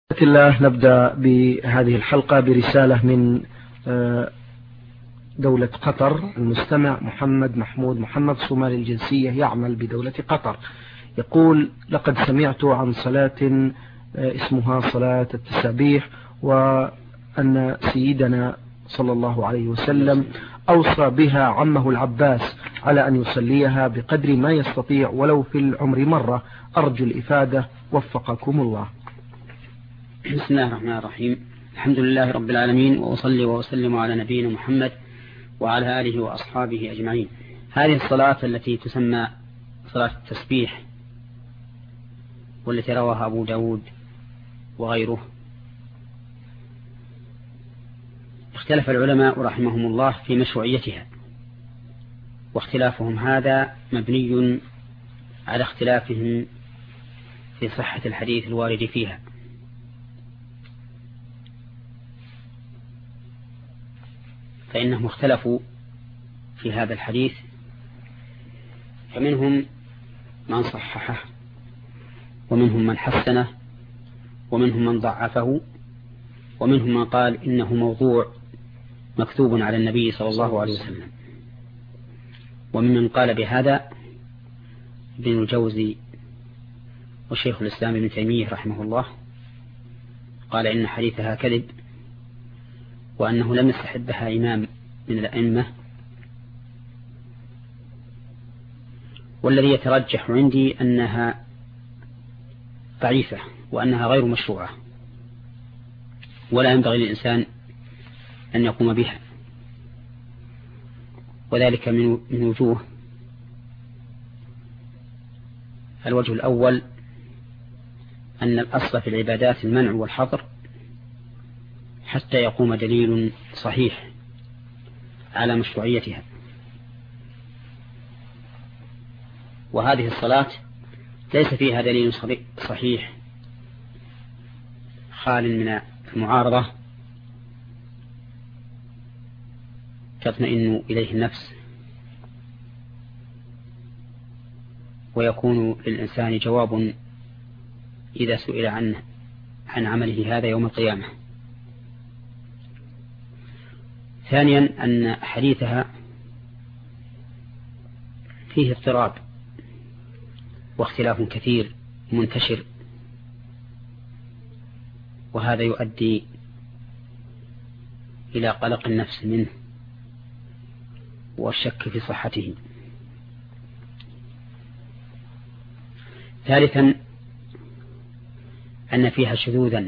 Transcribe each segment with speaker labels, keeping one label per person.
Speaker 1: الله نبدأ بهذه الحلقة برسالة من دولة قطر. المستمع محمد محمود محمد صومالي الجنسية يعمل بدولة قطر، يقول: لقد سمعت عن صلاة اسمها صلاة التسابيح، وأن سيدنا صلى الله عليه وسلم أوصى بها عمه العباس على أن يصليها بقدر ما يستطيع ولو في العمر مرة. أرجو الإفادة، وفقكم الله.
Speaker 2: بسم الله الرحمن الرحيم. الحمد لله رب العالمين، وأصلي وأسلم على نبينا محمد وعلى آله وأصحابه أجمعين. هذه الصلاة التي تسمى صلاة التسبيح، والتي رواها أبو داود وغيره، اختلف العلماء رحمهم الله في مشروعيتها، واختلافهم هذا مبني على اختلافهم في صحة الحديث الوارد فيها. فإنهم اختلفوا في هذا الحديث، فمنهم من صححه، ومنهم من حسنه، ومنهم من ضعفه، ومنهم من قال إنه موضوع مكتوب على النبي صلى الله عليه وسلم. وممن قال بهذا ابن الجوزي وشيخ الإسلام ابن تيمية رحمه الله، قال إن حديثها كذب، وأنه لم يستحبها إمام من الأئمة. والذي يترجح عندي أنها ضعيفة، وأنها غير مشروعة، ولا ينبغي للإنسان أن يقوم بها، وذلك من وجوه. الوجه الأول أن الأصل في العبادات المنع والحظر حتى يقوم دليل صحيح على مشروعيتها. وهذه الصلاة ليس فيها دليل صحيح خال من المعارضة تطمئن إليه النفس، ويكون للإنسان جواب إذا سئل عن عمله هذا يوم القيامة. ثانيا أن حديثها فيه اضطراب واختلاف كثير منتشر، وهذا يؤدي إلى قلق النفس منه والشك في صحته. ثالثا أن فيها شذوذا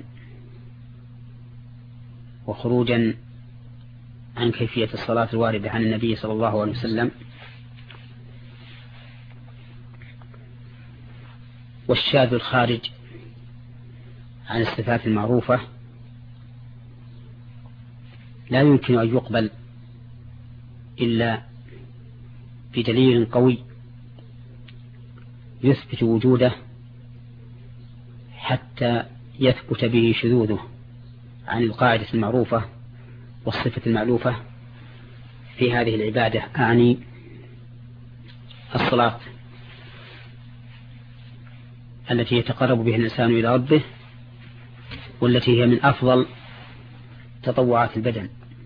Speaker 2: وخروجا عن كيفية الصلاة الواردة عن النبي صلى الله عليه وسلم. والشاذ الخارج عن الصفات المعروفة لا يمكن أن يقبل إلا بدليل قوي يثبت وجوده حتى يثبت به شذوذه عن القاعدة المعروفة والصفة المألوفة في هذه العبادة، أعني الصلاة التي يتقرب بها الإنسان إلى ربه، والتي هي من أفضل تطوعات البدن.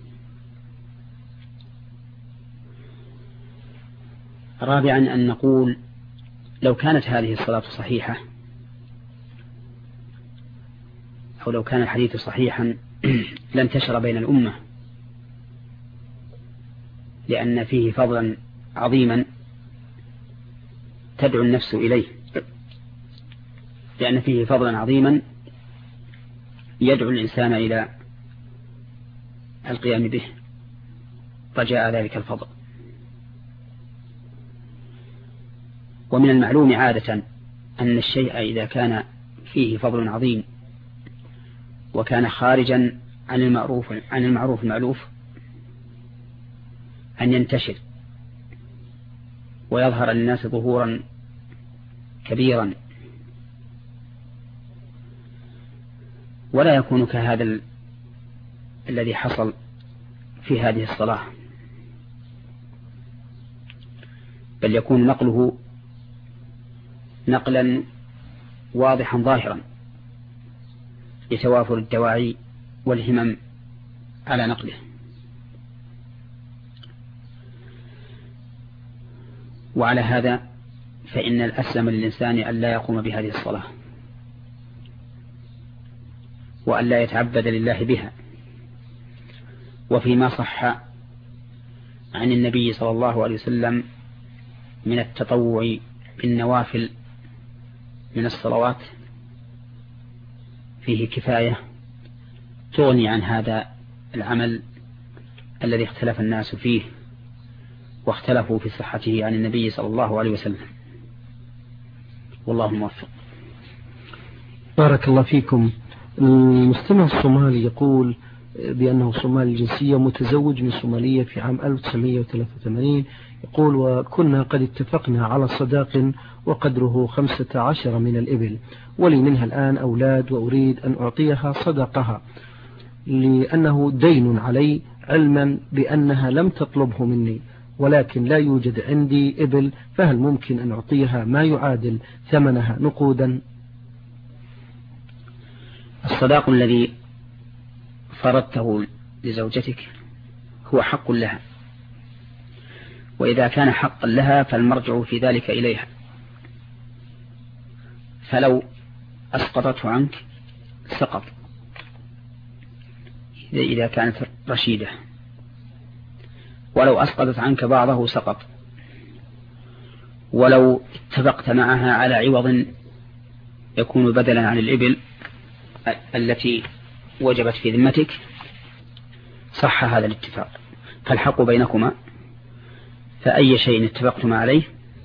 Speaker 2: رابعا أن نقول لو كانت هذه الصلاة صحيحة، أو لو كان الحديث صحيحا لانتشر بين الأمة، لأن فيه فضلا عظيما تدعو النفس إليه، لأن فيه فضلا عظيما يدعو الإنسان إلى القيام به رجاء ذلك الفضل. ومن المعلوم عادة أن الشيء إذا كان فيه فضل عظيم وكان خارجا عن المعروف المألوف أن ينتشر ويظهر للناس ظهورا كبيرا، ولا يكون كهذا الذي حصل في هذه الصلاة، بل يكون نقله نقلا واضحا ظاهرا، لتوافر الدواعي والهمم على نقله. وعلى هذا فإن الأسلم للإنسان أن لا يقوم بهذه الصلاة وأن لا يتعبد لله بها. وفيما صح عن النبي صلى الله عليه وسلم من التطوع بالنوافل من الصلوات فيه كفاية تغني عن هذا العمل الذي اختلف الناس فيه واختلفوا في صحته عن النبي صلى الله عليه وسلم، والله موفق.
Speaker 1: بارك الله فيكم. المستمع الصومالي يقول بأنه صومالي الجنسية متزوج من صومالية في عام 1983. يقول: وكنا قد اتفقنا على صداق وقدره 15 من الإبل، ولي منها الآن أولاد، وأريد أن أعطيها صدقها لأنه دين علي، علما بأنها لم تطلبه مني، ولكن لا يوجد عندي إبل، فهل ممكن أن أعطيها ما يعادل ثمنها نقودا؟
Speaker 2: الصداق الذي فرضته لزوجتك هو حق لها، وإذا كان حقا لها فالمرجع في ذلك إليها، فلو أسقطته عنك سقط إذا كانت رشيدة، ولو أسقطت عنك بعضه سقط، ولو اتفقت معها على عوض يكون بدلا عن الإبل التي وجبت في ذمتك صح هذا الاتفاق، فالحق بينكما، فأي شيء اتفقتما عليه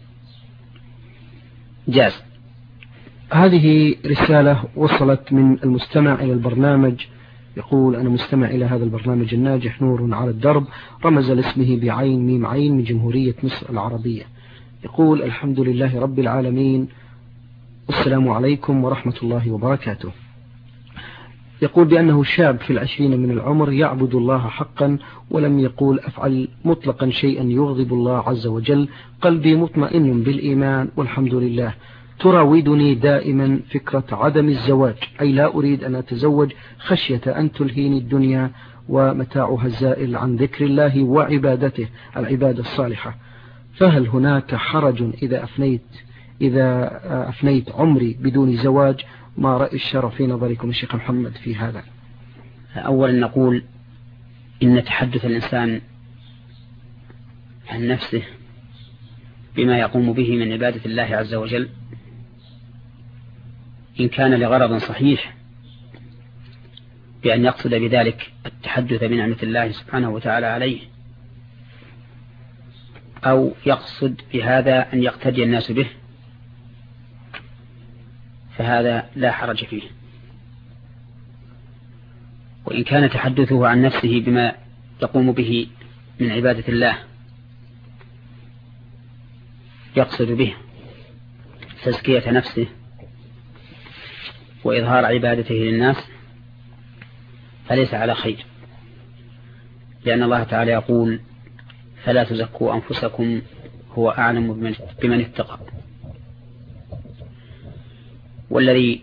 Speaker 2: جاز.
Speaker 1: هذه رسالة وصلت من المستمع إلى البرنامج، يقول: أنا مستمع إلى هذا البرنامج الناجح نور على الدرب، رمز لاسمه بعين ميم عين من جمهورية مصر العربية. يقول: الحمد لله رب العالمين، والسلام عليكم ورحمة الله وبركاته. يقول بأنه شاب في 20 من العمر يعبد الله حقا، ولم يقول أفعل مطلقا شيئا يغضب الله عز وجل، قلبي مطمئن بالإيمان والحمد لله. تراودني دائما فكرة عدم الزواج، أي لا أريد أن أتزوج خشية أن تلهيني الدنيا ومتاعها الزائل عن ذكر الله وعبادته العبادة الصالحة، فهل هناك حرج إذا أفنيت عمري بدون زواج؟ ما رأي الشرع في نظركم الشيخ محمد في هذا؟
Speaker 2: أولا نقول إن تحدث الإنسان عن نفسه بما يقوم به من عبادة الله عز وجل إن كان لغرض صحيح بأن يقصد بذلك التحدث بنعمة الله سبحانه وتعالى عليه، أو يقصد بهذا أن يقتدي الناس به، فهذا لا حرج فيه. وإن كان تحدثه عن نفسه بما يقوم به من عبادة الله يقصد به تزكية نفسه وإظهار عبادته للناس فليس على خير، لأن الله تعالى يقول: فلا تزكوا أنفسكم هو أعلم بمن اتقى. والذي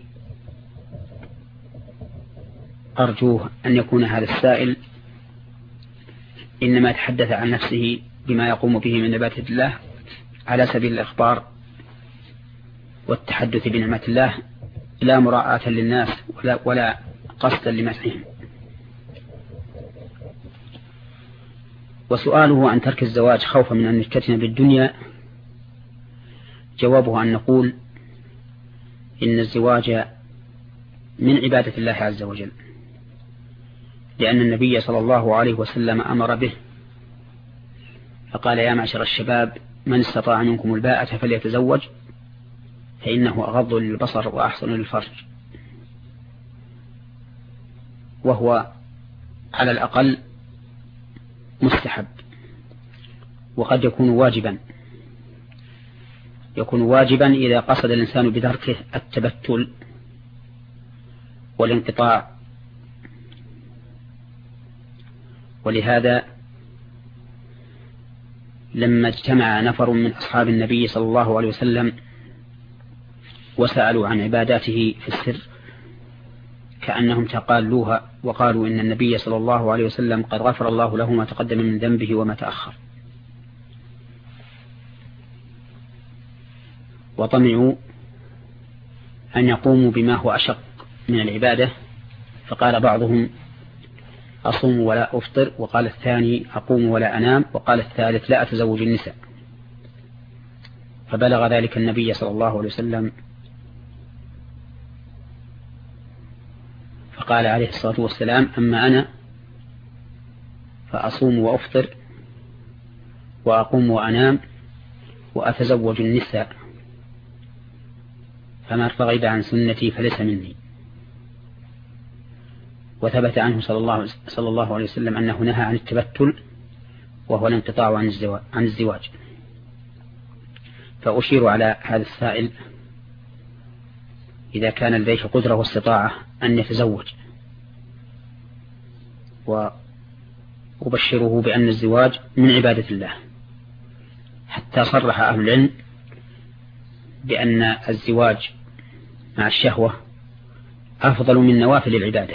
Speaker 2: أرجوه أن يكون هذا السائل إنما يتحدث عن نفسه بما يقوم به من عبادة الله على سبيل الإخبار والتحدث بنعمة الله، لا مراعاة للناس ولا قصدا لمسحهم. وسؤاله عن ترك الزواج خوفا من أن يفتتن بالدنيا، جوابه أن نقول إن الزواج من عبادة الله عز وجل، لأن النبي صلى الله عليه وسلم أمر به، فقال: يا معشر الشباب من استطاع منكم الباءة فليتزوج فإنه أغض للبصر وأحسن للفرج. وهو على الأقل مستحب، وقد يكون واجبا إذا قصد الإنسان بدركه التبتل والانقطاع. ولهذا لما اجتمع نفر من أصحاب النبي صلى الله عليه وسلم وسألوا عن عباداته في السر كأنهم تقالوها وقالوا إن النبي صلى الله عليه وسلم قد غفر الله له ما تقدم من ذنبه وما تأخر، وطمعوا أن يقوموا بما هو أشق من العبادة، فقال بعضهم أصوم ولا أفطر، وقال الثاني أقوم ولا أنام، وقال الثالث لا أتزوج النساء. فبلغ ذلك النبي صلى الله عليه وسلم فقال عليه الصلاة والسلام: أما أنا فأصوم وأفطر وأقوم وأنام وأتزوج النساء، فمن رغب عن سنتي فليس مني. وثبت عنه صلى الله عليه وسلم أنه نهى عن التبتل، وهو الانقطاع عن الزواج. فأشير على هذا السائل إذا كان لديه قدرة واستطاعة أن يتزوج، وأبشره بأن الزواج من عبادة الله، حتى صرح أهل العلم بأن الزواج مع الشهوة أفضل من نوافل العبادة.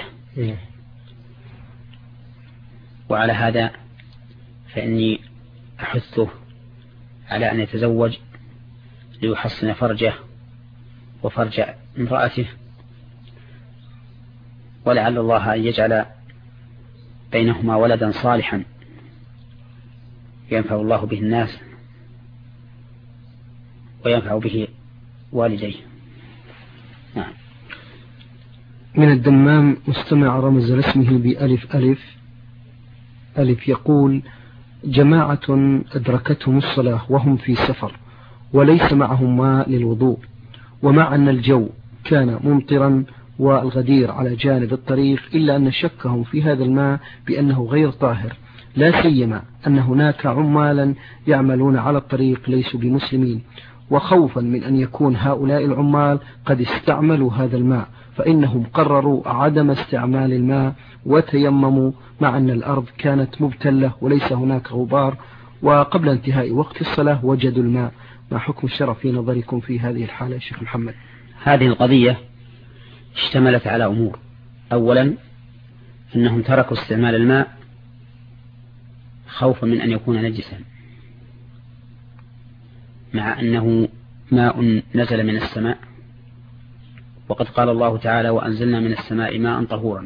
Speaker 2: وعلى هذا فإني أحثه على أن يتزوج ليحصن فرجه وفرج امرأته، ولعل الله أن يجعل بينهما ولدا صالحا ينفع الله به الناس وينفع به والديه. نعم.
Speaker 1: من الدمام مستمع رمز لاسمه بألف ألف ألف يقول: جماعة أدركتهم الصلاة وهم في سفر وليس معهم ماء للوضوء، ومع أن الجو كان ممطرا والغدير على جانب الطريق، إلا أن شكهم في هذا الماء بأنه غير طاهر، لا سيما أن هناك عمالا يعملون على الطريق ليسوا بمسلمين، وخوفا من أن يكون هؤلاء العمال قد استعملوا هذا الماء، فإنهم قرروا عدم استعمال الماء وتيمموا، مع أن الأرض كانت مبتلة وليس هناك غبار، وقبل انتهاء وقت الصلاة وجدوا الماء. ما حكم الشرع في نظركم في هذه الحالة يا شيخ محمد؟
Speaker 2: هذه القضية اشتملت على أمور. أولا أنهم تركوا استعمال الماء خوفا من أن يكون نجسا، مع أنه ماء نزل من السماء، وقد قال الله تعالى: وأنزلنا من السماء ماء طهورا.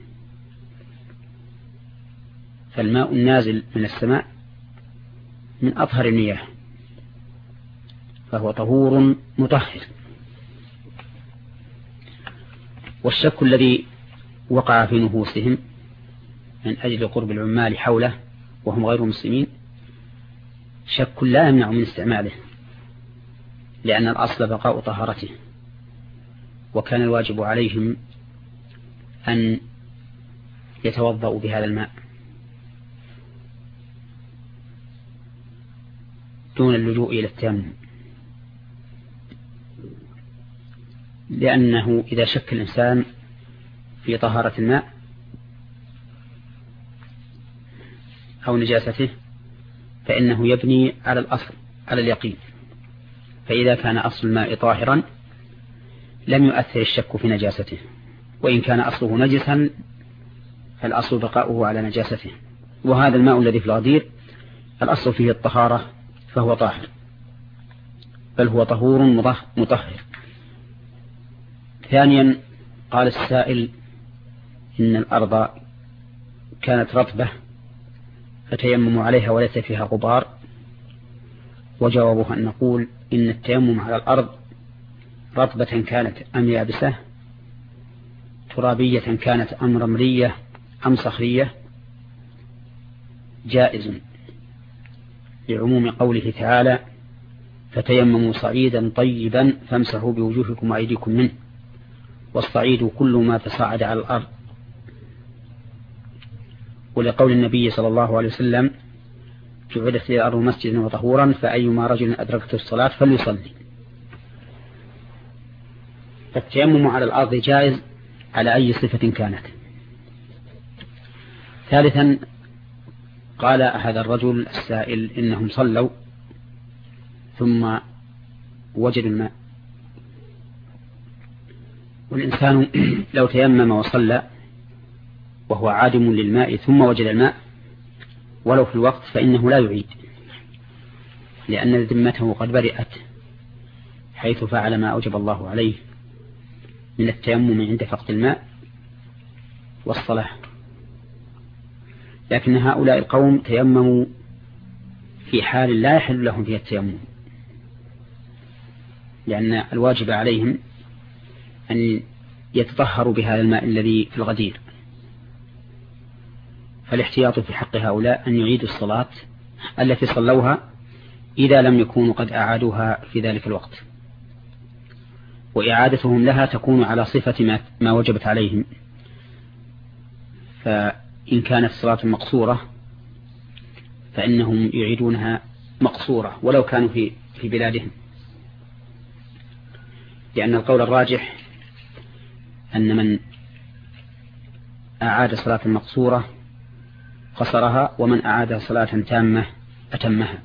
Speaker 2: فالماء النازل من السماء من أطهر المياه، فهو طهور مطهر. والشك الذي وقع في نفوسهم من أجل قرب العمال حوله وهم غير مسلمين شك لا يمنع من استعماله، لأن الأصل بقاء طهارته، وكان الواجب عليهم أن يتوضأوا بهذا الماء دون اللجوء إلى التيمم، لأنه إذا شك الإنسان في طهارة الماء أو نجاسته فإنه يبني على الأصل، على اليقين. فإذا كان أصل الماء طاهرا لم يؤثر الشك في نجاسته، وإن كان أصله نجسا فالأصل بقاؤه على نجاسته. وهذا الماء الذي في الغدير الأصل فيه الطهارة، فهو طاهر، بل هو طهور مطهر. ثانيا قال السائل إن الأرض كانت رطبة فتيمموا عليها وليس فيها غبار، وجوابه أن نقول إن التيمم على الأرض رطبة كانت أم يابسة، ترابية كانت أم رملية أم صخرية، جائز، لعموم قوله تعالى: فتيمموا صعيدا طيبا فامسحوا بوجوهكم وأيديكم منه، والصعيد كل ما تصاعد على الأرض. ولقول النبي صلى الله عليه وسلم: جعلت لي الأرض مسجدا وطهورا فأيما رجل أدركته الصلاة فليصلي. فالتيمم على الأرض جائز على أي صفة كانت. ثالثا قال هذا الرجل السائل إنهم صلوا ثم وجدوا الماء، والإنسان لو تيمم وصلى وهو عادم للماء ثم وجد الماء ولو في الوقت فإنه لا يعيد، لأن ذمته قد برئت حيث فعل ما أوجب الله عليه من التيمم عند فقد الماء والصلاة. لكن هؤلاء القوم تيمموا في حال لا يحل لهم فيها التيمم، لأن الواجب عليهم أن يتطهروا بهذا الماء الذي في الغدير، فالاحتياط في حق هؤلاء أن يعيدوا الصلاة التي صلوها إذا لم يكونوا قد أعادوها في ذلك الوقت، وإعادتهم لها تكون على صفة ما وجبت عليهم. فإن كانت الصلاة مقصورة فإنهم يعيدونها مقصورة ولو كانوا في بلادهم، لأن القول الراجح أن من أعاد صلاة مقصورة قصرها، ومن أعاد صلاة تامة أتمها،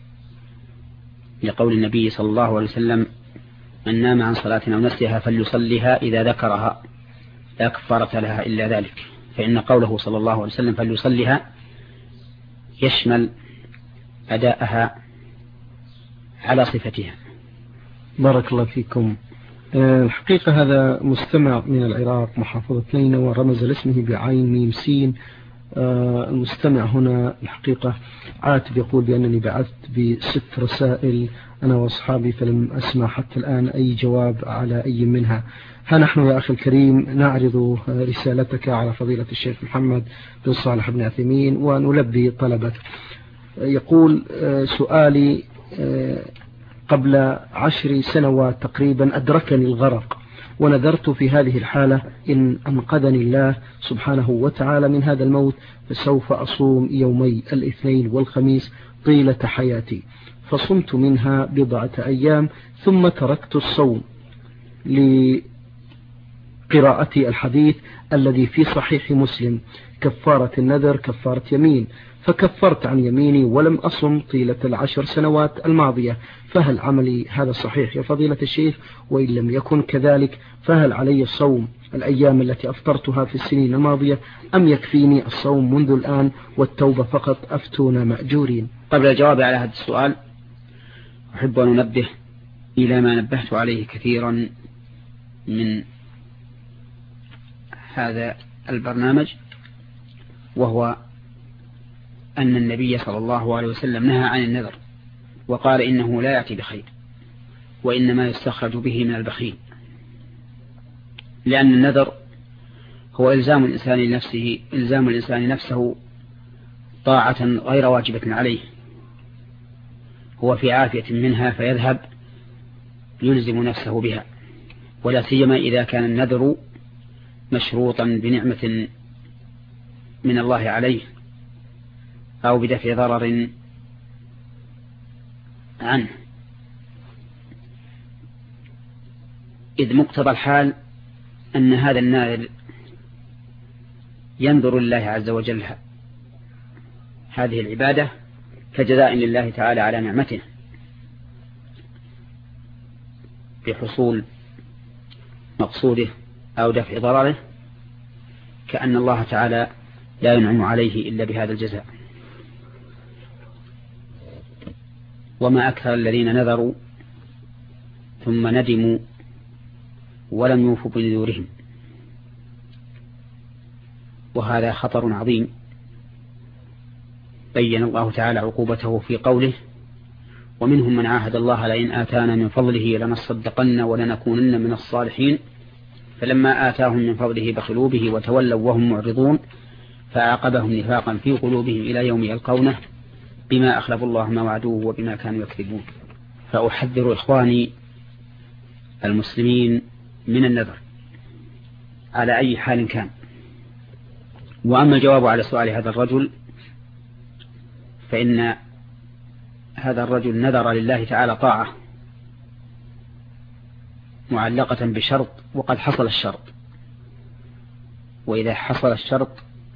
Speaker 2: لقول النبي صلى الله عليه وسلم: من نام عن صلاة أو نسيها فليصليها إذا ذكرها لا كفارة لها إلا ذلك. فإن قوله صلى الله عليه وسلم فليصليها يشمل أداءها على صفتها.
Speaker 1: بارك الله فيكم. الحقيقة هذا مستمع من العراق محافظة نينوى ورمز لاسمه بعين ميم سين. المستمع هنا الحقيقة عاتب يقول بأنني بعثت ب6 رسائل أنا وأصحابي فلم أسمع حتى الآن أي جواب على أي منها. ها نحن يا أخي الكريم نعرض رسالتك على فضيلة الشيخ محمد بن صالح بن عثيمين ونلبي طلبك. يقول سؤالي: قبل 10 سنوات تقريبا أدركني الغرق، ونذرت في هذه الحالة إن أنقذني الله سبحانه وتعالى من هذا الموت فسوف أصوم يومي الاثنين والخميس طيلة حياتي، فصمت منها 10 أيام ثم تركت الصوم لقراءة الحديث الذي في صحيح مسلم: كفارة النذر كفارة يمين، فكفرت عن يميني ولم أصم طيلة 10 سنوات الماضية، فهل عملي هذا صحيح يا فضيلة الشيخ؟ وإن لم يكن كذلك فهل علي الصوم الأيام التي أفطرتها في السنين الماضية أم يكفيني الصوم منذ الآن والتوبة فقط؟ أفتونا مأجورين.
Speaker 2: قبل الجواب على هذا السؤال أحب أن أنبه إلى ما نبهت عليه كثيرا من هذا البرنامج، وهو أن النبي صلى الله عليه وسلم نهى عن النذر وقال إنه لا يأتي بخير، وإنما يستخرج به من البخيل، لأن النذر هو إلزام الإنسان نفسه طاعة غير واجبة عليه، هو في عافية منها فيذهب يلزم نفسه بها، ولا سيما إذا كان النذر مشروطا بنعمة من الله عليه أو بدفع ضرر عنه، إذ مقتضى الحال أن هذا الناذر ينذر لله عز وجل هذه العبادة كجزاء لله تعالى على نعمته بحصول مقصوده أو دفع ضرره، كأن الله تعالى لا ينعم عليه إلا بهذا الجزاء. وما أكثر الذين نذروا ثم ندموا ولم يوفوا بنذورهم، وهذا خطر عظيم بين الله تعالى عقوبته في قوله: ومنهم من عاهد الله لئن آتانا من فضله لنصدقن ولنكونن من الصالحين فلما آتاهم من فضله بخلوا به وتولوا وهم معرضون فأعقبهم نفاقا في قلوبهم إلى يوم يلقونه بما أخلفوا الله ما وعدوه وبما كانوا يكذبون. فأحذر إخواني المسلمين من النذر على أي حال كان. وأما الجواب على سؤال هذا الرجل، فإن هذا الرجل نذر لله تعالى طاعة معلقة بشرط وقد حصل الشرط، وإذا حصل الشرط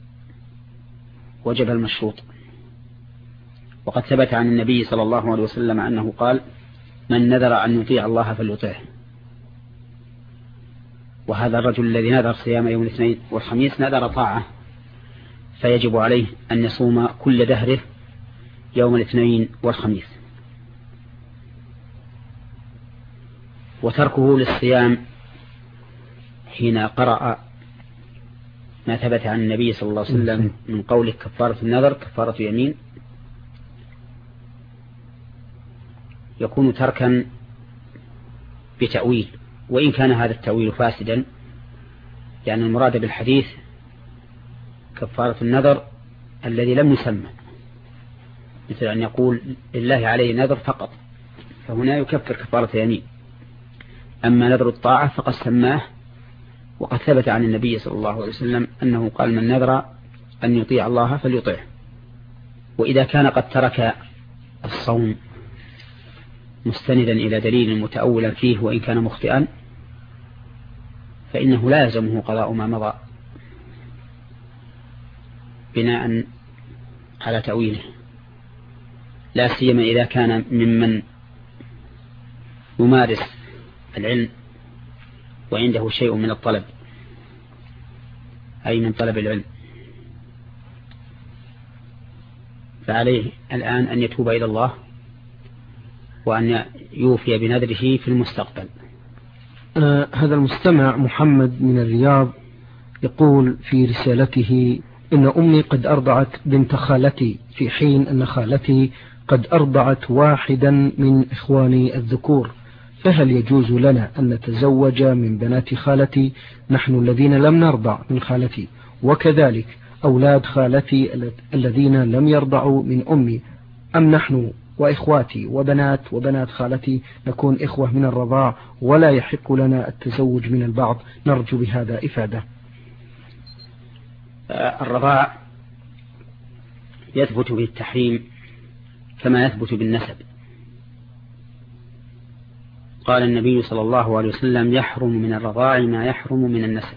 Speaker 2: وجب المشروط. وقد ثبت عن النبي صلى الله عليه وسلم أنه قال: من نذر أن يطيع الله فليطيعه. وهذا الرجل الذي نذر صيام يوم الاثنين والخميس نذر طاعة، فيجب عليه أن يصوم كل دهره يوم الاثنين والخميس. وتركه للصيام حين قرأ ما ثبت عن النبي صلى الله عليه وسلم من قوله كفارة النذر كفارة يمين يكون تركا بتأويل، وإن كان هذا التأويل فاسدا، لأن المراد بالحديث كفارة النذر الذي لم يسمى، مثل أن يقول لله عليه نذر فقط، فهنا يكفر كفارة يمين. أما نذر الطاعة فقد سماه، وقد ثبت عن النبي صلى الله عليه وسلم أنه قال من نذر أن يطيع الله فليطيعه. وإذا كان قد ترك الصوم مستندا إلى دليل متأولا فيه وإن كان مخطئا، فإنه لا يلزمه قضاء ما مضى بناء على تأويله، لا سيما إذا كان ممن يمارس العلم وعنده شيء من الطلب، أي من طلب العلم، فعليه الآن أن يتوب إلى الله وأن يوفي بنذره في المستقبل.
Speaker 1: هذا المستمع محمد من الرياض يقول في رسالته: إن أمي قد أرضعت بنت خالتي، في حين أن خالتي قد أرضعت واحدا من إخواني الذكور، فهل يجوز لنا أن نتزوج من بنات خالتي نحن الذين لم نرضع من خالتي، وكذلك أولاد خالتي الذين لم يرضعوا من أمي، أم نحن وإخواتي وبنات خالتي نكون إخوة من الرضاع ولا يحق لنا التزوج من البعض؟ نرجو بهذا إفادة.
Speaker 2: الرضاع يثبت بالتحريم كما يثبت بالنسب. قال النبي صلى الله عليه وسلم: يحرم من الرضاع ما يحرم من النسب.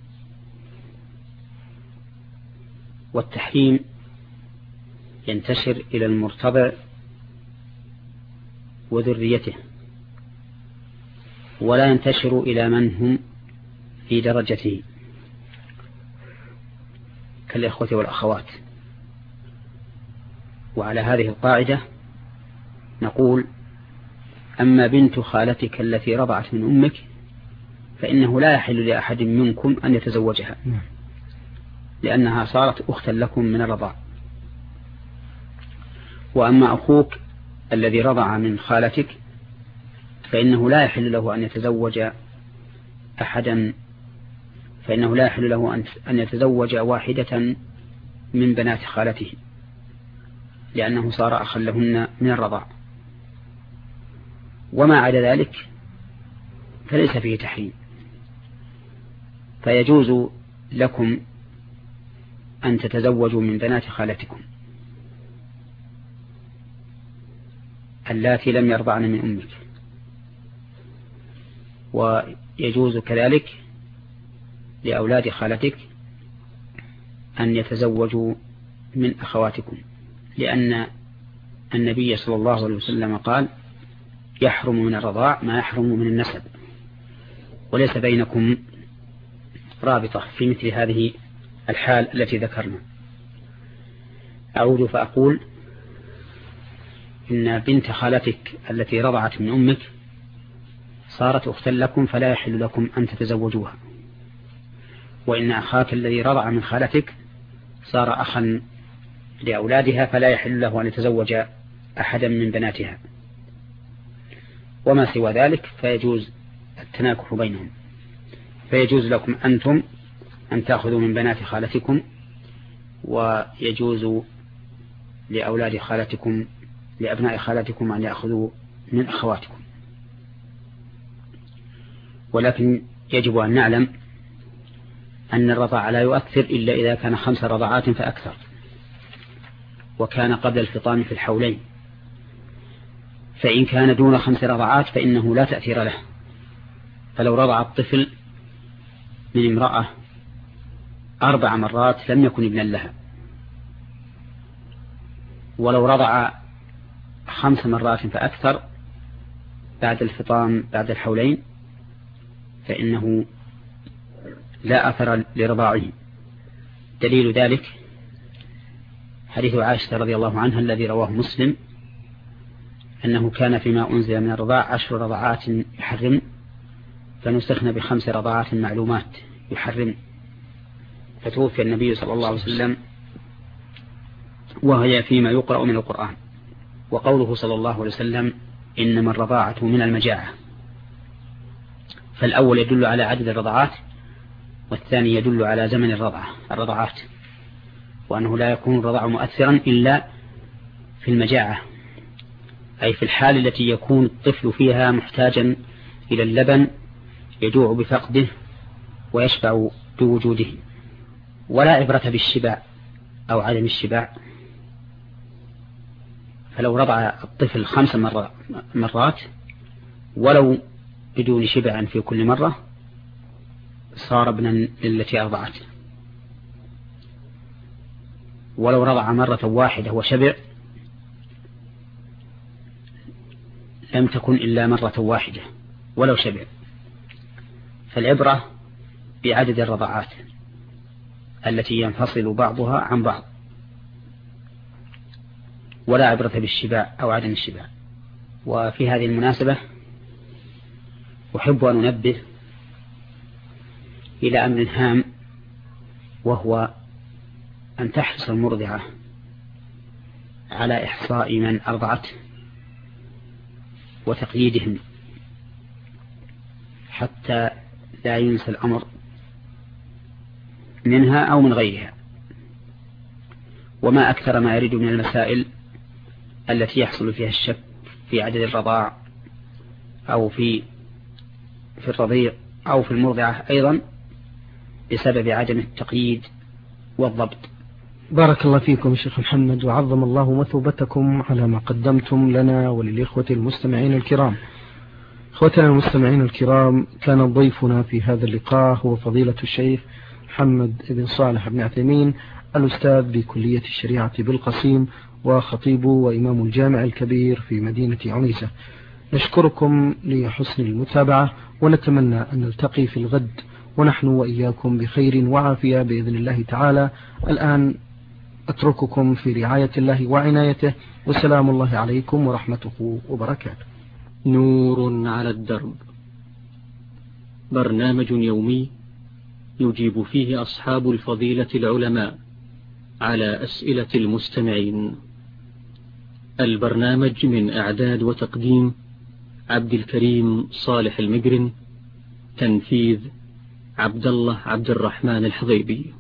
Speaker 2: والتحريم ينتشر إلى المرتضع وذريته، ولا ينتشر إلى من هم في درجته كالإخوة والأخوات. وعلى هذه القاعدة نقول: أما بنت خالتك التي رضعت من أمك فإنه لا يحل لأحد منكم أن يتزوجها، لأنها صارت أختا لكم من الرضاع. وأما أخوك الذي رضع من خالتك فإنه لا يحل له أن يتزوج أحدا، فإنه لا يحل له أن يتزوج واحدة من بنات خالته، لأنه صار أخا لهن من الرضاع. وما عدا ذلك فليس فيه تحريم، فيجوز لكم أن تتزوجوا من بنات خالتكم اللاتي لم يرضعن من أمك، ويجوز كذلك لأولاد خالتك أن يتزوجوا من أخواتكم، لأن النبي صلى الله عليه وسلم قال: يحرم من الرضاع ما يحرم من النسب، وليس بينكم رابطة في مثل هذه الحال التي ذكرنا. أعود فأقول: إن بنت خالتك التي رضعت من أمك صارت أختا لكم، فلا يحل لكم أن تتزوجوها. وإن أخاك الذي رضع من خالتك صار أخا لأولادها، فلا يحل له أن يتزوج أحدا من بناتها. وما سوى ذلك فيجوز التناكح بينهم، فيجوز لكم أنتم أن تأخذوا من بنات خالتكم، ويجوز لأولاد خالتكم لأبناء خالتكم أن يأخذوا من أخواتكم. ولكن يجب أن نعلم أن الرضاع لا يؤثر إلا إذا كان 5 رضعات فأكثر، وكان قبل الفطام في الحولين. فإن كان دون 5 رضعات فإنه لا تأثير له. فلو رضع الطفل من امرأة 4 مرات لم يكن ابنا لها، ولو رضع 5 مرات فأكثر بعد الفطام بعد الحولين فإنه لا أثر لرضاعه. دليل ذلك حديث عائشة رضي الله عنها الذي رواه مسلم أنه كان فيما أنزل من الرضاع 10 رضعات يحرم، فنسخن ب5 رضعات معلومات يحرم، فتوفي النبي صلى الله عليه وسلم وهي فيما يقرأ من القرآن. وقوله صلى الله عليه وسلم إنما الرضاعة من المجاعة، فالأول يدل على عدد الرضعات، والثاني يدل على زمن الرضعات، وأنه لا يكون الرضاع مؤثرا إلا في المجاعة، أي في الحال التي يكون الطفل فيها محتاجا إلى اللبن يجوع بفقده ويشبع بوجوده. ولا عبرة بالشبع أو عدم الشبع، فلو رضع الطفل 5 مرات ولو بدون شبع في كل مرة صار ابنا للتي أرضعت، ولو رضع مرة واحدة وشبع لم تكن إلا مرة واحدة ولو شبع. فالعبرة بعدد الرضعات التي ينفصل بعضها عن بعض، ولا عبرة بالشبع أو عدم الشبع. وفي هذه المناسبة أحب أن أنبه إلى أمر هام، وهو أن تحرص المرضعة على إحصاء من أرضعته وتقييدهم حتى لا ينسى الأمر منها أو من غيرها. وما أكثر ما يرد من المسائل التي يحصل فيها الشك في عدد الرضاع أو في الرضيع أو في المرضعة أيضا بسبب عدم التقييد والضبط.
Speaker 1: بارك الله فيكم شيخ محمد، وعظم الله مثوبتكم على ما قدمتم لنا وللإخوة المستمعين الكرام. إخوتنا المستمعين الكرام، كان ضيفنا في هذا اللقاء هو فضيلة الشيخ محمد بن صالح بن عثيمين، الأستاذ بكلية الشريعة بالقصيم، وخطيب وإمام الجامع الكبير في مدينة عنيزة. نشكركم لحسن المتابعة، ونتمنى أن نلتقي في الغد ونحن وإياكم بخير وعافية بإذن الله تعالى. الآن أترككم في رعاية الله وعنايته، وسلام الله عليكم ورحمته وبركاته.
Speaker 3: نور على الدرب، برنامج يومي يجيب فيه أصحاب الفضيلة العلماء على أسئلة المستمعين. البرنامج من إعداد وتقديم عبد الكريم صالح المجرن، تنفيذ عبد الله عبد الرحمن الحضيبي.